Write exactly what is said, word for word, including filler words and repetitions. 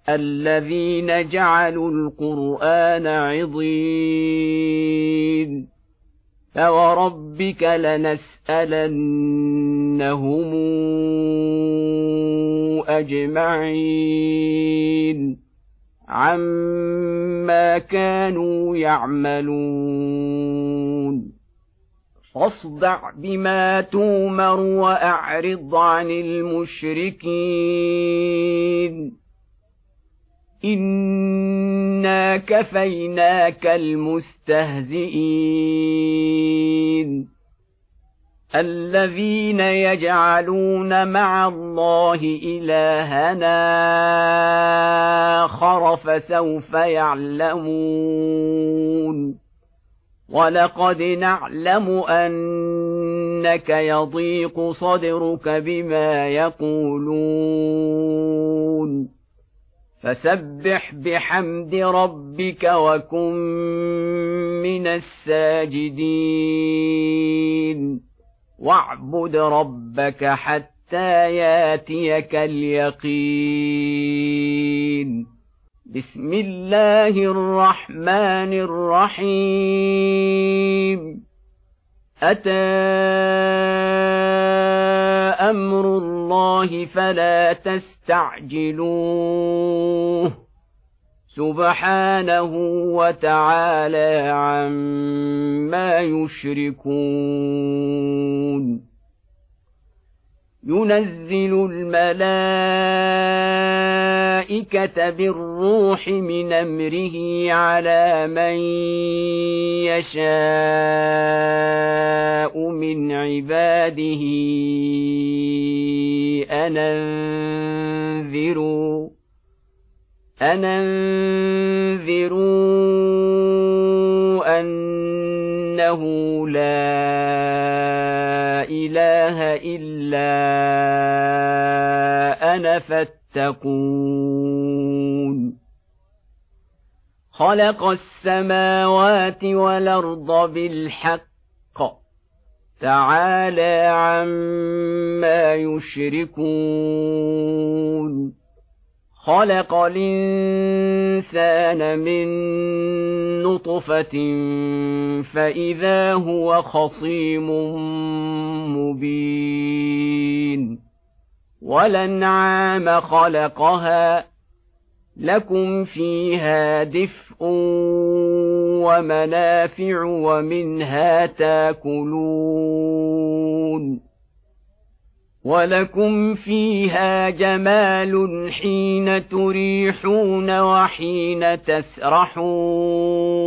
الذين جعلوا القرآن عضين فوربك لنسألنهم أجمعين عما كانوا يعملون فاصدع بما تومر وأعرض عن المشركين إنا كفيناك المستهزئين الذين يجعلون مع الله إلهنا آخر فسوف يعلمون ولقد نعلم أنك يضيق صدرك بما يقولون فسبح بحمد ربك وكن من الساجدين واعبد ربك حتى ياتيك اليقين بسم الله الرحمن الرحيم أتى أمر الله فلا تستعجلوه سبحانه وتعالى عما يشركون ينزل الملائكة بالروح من أمره على من يشاء من عباده أن أنذروا أن أنذروا أنه لا إله إلا أنا فاتقون خلق السماوات والأرض بالحق تعالى عما يشركون خلق الإنسان من نطفة فإذا هو خصيم مبين والأنعام خلقها لكم فيها دفء ومنافع ومنها تاكلون ولكم فيها جمال حين تريحون وحين تسرحون